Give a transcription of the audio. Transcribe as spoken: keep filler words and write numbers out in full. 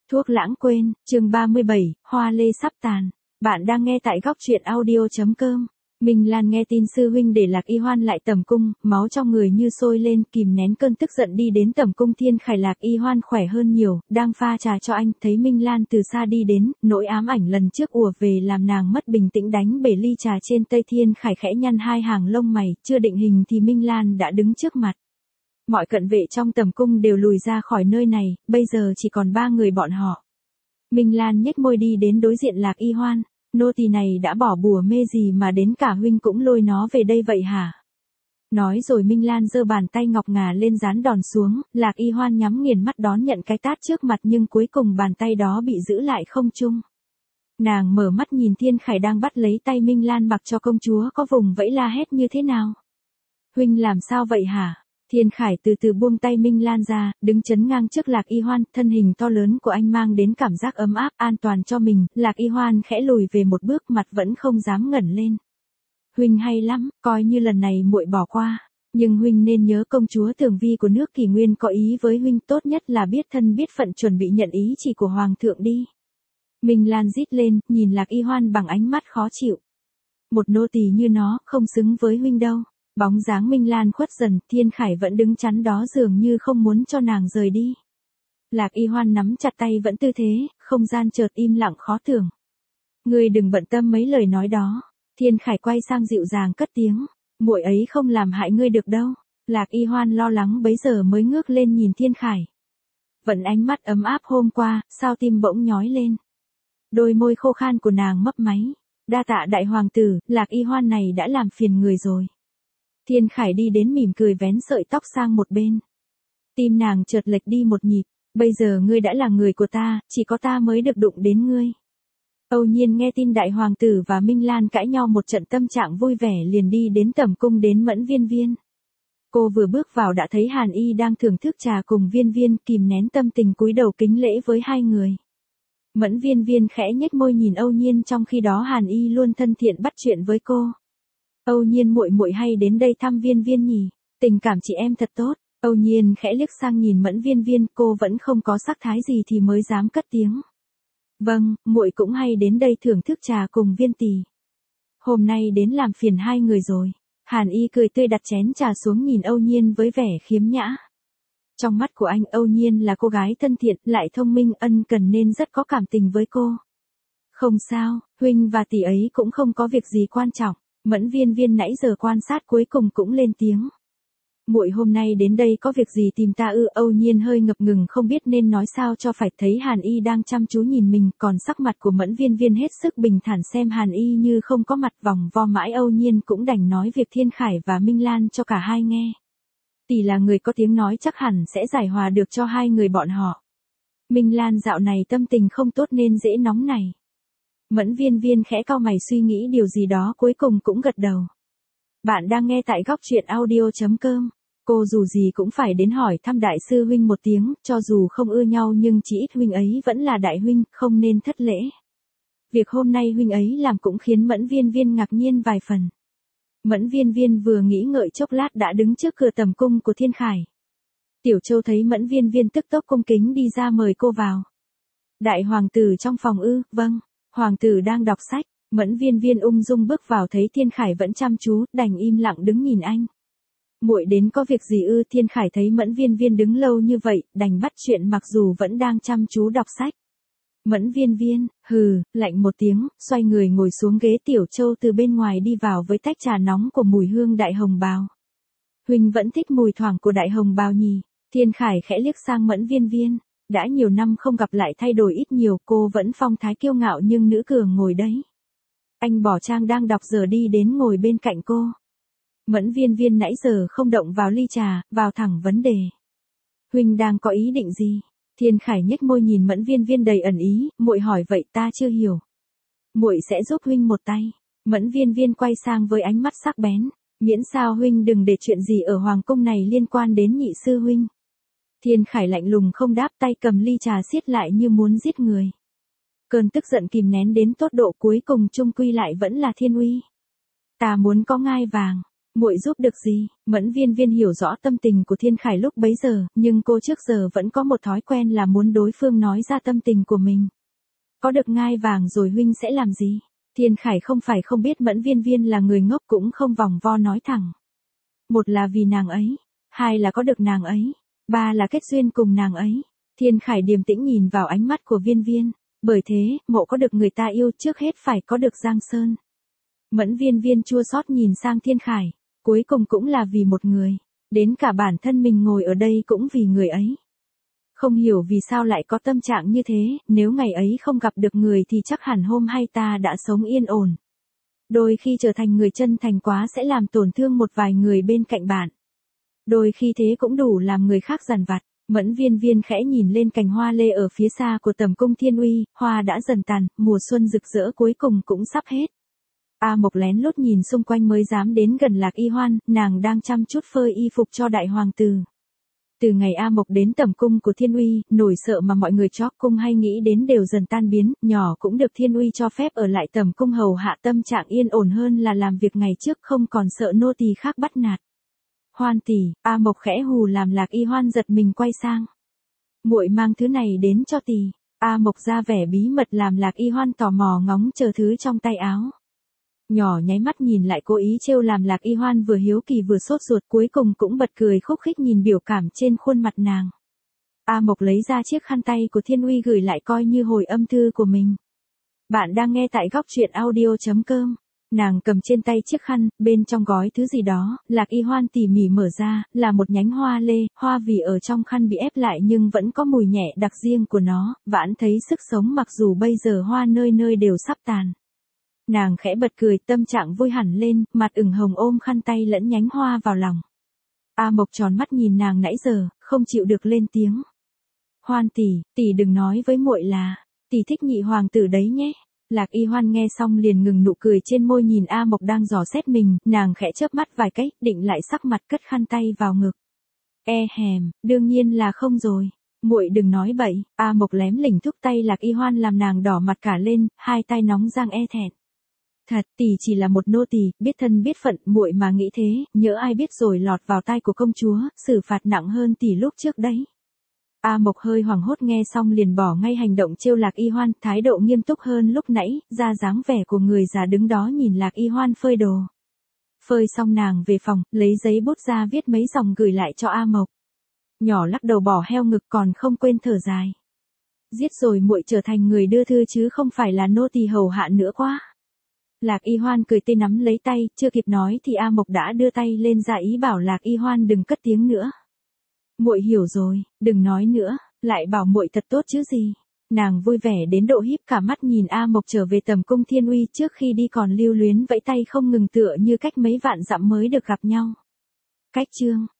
Thuốc lãng quên, chương ba mươi bảy, hoa lê sắp tàn. Bạn đang nghe tại góc truyện audio chấm com. Minh Lan nghe tin sư huynh để Lạc Y Hoan lại tẩm cung, máu trong người như sôi lên, kìm nén cơn tức giận đi đến tẩm cung. Thiên Khải Lạc Y Hoan khỏe hơn nhiều, đang pha trà cho anh, thấy Minh Lan từ xa đi đến, nỗi ám ảnh lần trước ùa về làm nàng mất bình tĩnh, đánh bể ly trà trên tay. Thiên Khải khẽ nhăn hai hàng lông mày, chưa định hình thì Minh Lan đã đứng trước mặt. Mọi cận vệ trong tẩm cung đều lùi ra khỏi nơi này, bây giờ chỉ còn ba người bọn họ. Minh Lan nhếch môi đi đến đối diện Lạc Y Hoan. Nô tỳ này đã bỏ bùa mê gì mà đến cả huynh cũng lôi nó về đây vậy hả? Nói rồi Minh Lan giơ bàn tay ngọc ngà lên dán đòn xuống, Lạc Y Hoan nhắm nghiền mắt đón nhận cái tát trước mặt, nhưng cuối cùng bàn tay đó bị giữ lại không trung. Nàng mở mắt nhìn Thiên Khải đang bắt lấy tay Minh Lan mặc cho công chúa có vùng vẫy la hét như thế nào. Huynh làm sao vậy hả? Thiên Khải từ từ buông tay Minh Lan ra, đứng chắn ngang trước Lạc Y Hoan, thân hình to lớn của anh mang đến cảm giác ấm áp, an toàn cho mình. Lạc Y Hoan khẽ lùi về một bước, mặt vẫn không dám ngẩng lên. Huynh hay lắm, coi như lần này muội bỏ qua, nhưng huynh nên nhớ công chúa Tường Vi của nước Kỷ Nguyên có ý với huynh, tốt nhất là biết thân biết phận, chuẩn bị nhận ý chỉ của hoàng thượng đi. Minh Lan rít lên, nhìn Lạc Y Hoan bằng ánh mắt khó chịu. Một nô tỳ như nó, không xứng với huynh đâu. Bóng dáng Minh Lan khuất dần, Thiên Khải vẫn đứng chắn đó dường như không muốn cho nàng rời đi. Lạc Y Hoan nắm chặt tay vẫn tư thế, không gian chợt im lặng khó tưởng. Ngươi đừng bận tâm mấy lời nói đó. Thiên Khải quay sang dịu dàng cất tiếng, muội ấy không làm hại ngươi được đâu. Lạc Y Hoan lo lắng bấy giờ mới ngước lên nhìn Thiên Khải. Vẫn ánh mắt ấm áp hôm qua, sao tim bỗng nhói lên. Đôi môi khô khan của nàng mấp máy. Đa tạ đại hoàng tử, Lạc Y Hoan này đã làm phiền người rồi. Thiên Khải đi đến mỉm cười vén sợi tóc sang một bên. Tim nàng chợt lệch đi một nhịp, bây giờ ngươi đã là người của ta, chỉ có ta mới được đụng đến ngươi. Âu Nhiên nghe tin đại hoàng tử và Minh Lan cãi nhau một trận, tâm trạng vui vẻ liền đi đến tẩm cung đến Mẫn Viên Viên. Cô vừa bước vào đã thấy Hàn Y đang thưởng thức trà cùng Viên Viên, kìm nén tâm tình cúi đầu kính lễ với hai người. Mẫn Viên Viên khẽ nhếch môi nhìn Âu Nhiên, trong khi đó Hàn Y luôn thân thiện bắt chuyện với cô. Âu Nhiên muội muội hay đến đây thăm Viên Viên nhỉ? Tình cảm chị em thật tốt. Âu Nhiên khẽ liếc sang nhìn Mẫn Viên Viên, cô vẫn không có sắc thái gì thì mới dám cất tiếng. Vâng, muội cũng hay đến đây thưởng thức trà cùng Viên tỷ. Hôm nay đến làm phiền hai người rồi. Hàn Y cười tươi đặt chén trà xuống nhìn Âu Nhiên với vẻ khiếm nhã. Trong mắt của anh, Âu Nhiên là cô gái thân thiện, lại thông minh, ân cần nên rất có cảm tình với cô. Không sao, huynh và tỷ ấy cũng không có việc gì quan trọng. Mẫn Viên Viên nãy giờ quan sát cuối cùng cũng lên tiếng. Muội hôm nay đến đây có việc gì tìm ta ư? Âu Nhiên hơi ngập ngừng không biết nên nói sao cho phải, thấy Hàn Y đang chăm chú nhìn mình, còn sắc mặt của Mẫn Viên Viên hết sức bình thản, xem Hàn Y như không có mặt, vòng vo mãi. Âu Nhiên cũng đành nói việc Thiên Khải và Minh Lan cho cả hai nghe. Tỷ là người có tiếng nói, chắc hẳn sẽ giải hòa được cho hai người bọn họ. Minh Lan dạo này tâm tình không tốt nên dễ nóng này. Mẫn Viên Viên khẽ cau mày suy nghĩ điều gì đó, cuối cùng cũng gật đầu. Bạn đang nghe tại góc truyện audio chấm com. Cô dù gì cũng phải đến hỏi thăm đại sư huynh một tiếng, cho dù không ưa nhau nhưng chỉ ít huynh ấy vẫn là đại huynh, không nên thất lễ. Việc hôm nay huynh ấy làm cũng khiến Mẫn Viên Viên ngạc nhiên vài phần. Mẫn Viên Viên vừa nghĩ ngợi chốc lát đã đứng trước cửa tẩm cung của Thiên Khải. Tiểu Châu thấy Mẫn Viên Viên tức tốc cung kính đi ra mời cô vào. Đại hoàng tử trong phòng ư? Vâng. Hoàng tử đang đọc sách. Mẫn Viên Viên ung dung bước vào, thấy Thiên Khải vẫn chăm chú, đành im lặng đứng nhìn anh. Muội đến có việc gì ư? Thiên Khải thấy Mẫn Viên Viên đứng lâu như vậy, đành bắt chuyện mặc dù vẫn đang chăm chú đọc sách. Mẫn Viên Viên, hừ, lạnh một tiếng, xoay người ngồi xuống ghế. Tiểu Châu từ bên ngoài đi vào với tách trà nóng của mùi hương đại hồng bào. Huynh vẫn thích mùi thoảng của đại hồng bào nhỉ? Thiên Khải khẽ liếc sang Mẫn Viên Viên. Đã nhiều năm không gặp lại thay đổi ít nhiều, cô vẫn phong thái kiêu ngạo nhưng nữ cường ngồi đấy. Anh bỏ trang đang đọc giờ đi đến ngồi bên cạnh cô. Mẫn Viên Viên nãy giờ không động vào ly trà, vào thẳng vấn đề. Huynh đang có ý định gì? Thiên Khải nhếch môi nhìn Mẫn Viên Viên đầy ẩn ý, muội hỏi vậy ta chưa hiểu. Muội sẽ giúp huynh một tay. Mẫn Viên Viên quay sang với ánh mắt sắc bén, miễn sao huynh đừng để chuyện gì ở hoàng cung này liên quan đến nhị sư huynh. Thiên Khải lạnh lùng không đáp, tay cầm ly trà siết lại như muốn giết người. Cơn tức giận kìm nén đến tột độ cuối cùng chung quy lại vẫn là thiên uy. Ta muốn có ngai vàng. Muội giúp được gì? Mẫn Viên Viên hiểu rõ tâm tình của Thiên Khải lúc bấy giờ, nhưng cô trước giờ vẫn có một thói quen là muốn đối phương nói ra tâm tình của mình. Có được ngai vàng rồi huynh sẽ làm gì? Thiên Khải không phải không biết Mẫn Viên Viên là người ngốc, cũng không vòng vo nói thẳng. Một là vì nàng ấy, hai là có được nàng ấy, ba là kết duyên cùng nàng ấy. Thiên Khải điềm tĩnh nhìn vào ánh mắt của Viên Viên, bởi thế, mộ có được người ta yêu trước hết phải có được Giang Sơn. Mẫn Viên Viên chua xót nhìn sang Thiên Khải, cuối cùng cũng là vì một người, đến cả bản thân mình ngồi ở đây cũng vì người ấy. Không hiểu vì sao lại có tâm trạng như thế, nếu ngày ấy không gặp được người thì chắc hẳn hôm nay ta đã sống yên ổn. Đôi khi trở thành người chân thành quá sẽ làm tổn thương một vài người bên cạnh bạn. Đôi khi thế cũng đủ làm người khác dằn vặt. Mẫn Viên Viên khẽ nhìn lên cành hoa lê ở phía xa của Tầm Cung Thiên Uy, hoa đã dần tàn, mùa xuân rực rỡ cuối cùng cũng sắp hết. A Mộc lén lút nhìn xung quanh mới dám đến gần Lạc Y Hoan, nàng đang chăm chút phơi y phục cho đại hoàng tử. Từ ngày A Mộc đến Tầm Cung của Thiên Uy, nỗi sợ mà mọi người chóp cung hay nghĩ đến đều dần tan biến, nhỏ cũng được Thiên Uy cho phép ở lại Tầm Cung hầu hạ, tâm trạng yên ổn hơn là làm việc ngày trước, không còn sợ nô tỳ khác bắt nạt. Hoan tỷ, A Mộc khẽ hù làm Lạc Y Hoan giật mình quay sang. Muội mang thứ này đến cho tỷ. A Mộc ra vẻ bí mật làm Lạc Y Hoan tò mò ngóng chờ thứ trong tay áo. Nhỏ nháy mắt nhìn lại, cố ý trêu làm Lạc Y Hoan vừa hiếu kỳ vừa sốt ruột, cuối cùng cũng bật cười khúc khích nhìn biểu cảm trên khuôn mặt nàng. A Mộc lấy ra chiếc khăn tay của Thiên Uy gửi lại coi như hồi âm thư của mình. Bạn đang nghe tại góc truyện audio chấm com. Nàng cầm trên tay chiếc khăn, bên trong gói thứ gì đó, Lạc Y Hoan tỉ mỉ mở ra, là một nhánh hoa lê, hoa vì ở trong khăn bị ép lại nhưng vẫn có mùi nhẹ đặc riêng của nó, vãn thấy sức sống mặc dù bây giờ hoa nơi nơi đều sắp tàn. Nàng khẽ bật cười, tâm trạng vui hẳn lên, mặt ửng hồng ôm khăn tay lẫn nhánh hoa vào lòng. A Mộc tròn mắt nhìn nàng nãy giờ, không chịu được lên tiếng. Hoan tỷ, tỷ đừng nói với muội là, tỷ thích nhị hoàng tử đấy nhé. Lạc Y Hoan nghe xong liền ngừng nụ cười trên môi, nhìn A Mộc đang dò xét mình, nàng khẽ chớp mắt vài cái, định lại sắc mặt cất khăn tay vào ngực. E hèm, đương nhiên là không rồi. Muội đừng nói bậy. A Mộc lém lỉnh thúc tay Lạc Y Hoan làm nàng đỏ mặt cả lên, hai tay nóng rang e thẹn. Thật, tỷ chỉ là một nô tỳ, biết thân biết phận, muội mà nghĩ thế, nhỡ ai biết rồi lọt vào tai của công chúa, xử phạt nặng hơn tỷ lúc trước đấy. A Mộc hơi hoảng hốt nghe xong liền bỏ ngay hành động trêu Lạc Y Hoan, thái độ nghiêm túc hơn lúc nãy, ra dáng vẻ của người già đứng đó nhìn Lạc Y Hoan phơi đồ. Phơi xong nàng về phòng, lấy giấy bút ra viết mấy dòng gửi lại cho A Mộc. Nhỏ lắc đầu bỏ heo ngực còn không quên thở dài. Giết rồi muội trở thành người đưa thư chứ không phải là nô tỳ hầu hạ nữa quá. Lạc Y Hoan cười tê nắm lấy tay, chưa kịp nói thì A Mộc đã đưa tay lên ra ý bảo Lạc Y Hoan đừng cất tiếng nữa. Muội hiểu rồi, đừng nói nữa, lại bảo muội thật tốt chứ gì. Nàng vui vẻ đến độ híp cả mắt nhìn A Mộc trở về Tầm Cung Thiên Uy, trước khi đi còn lưu luyến vẫy tay không ngừng tựa như cách mấy vạn dặm mới được gặp nhau. Cách chương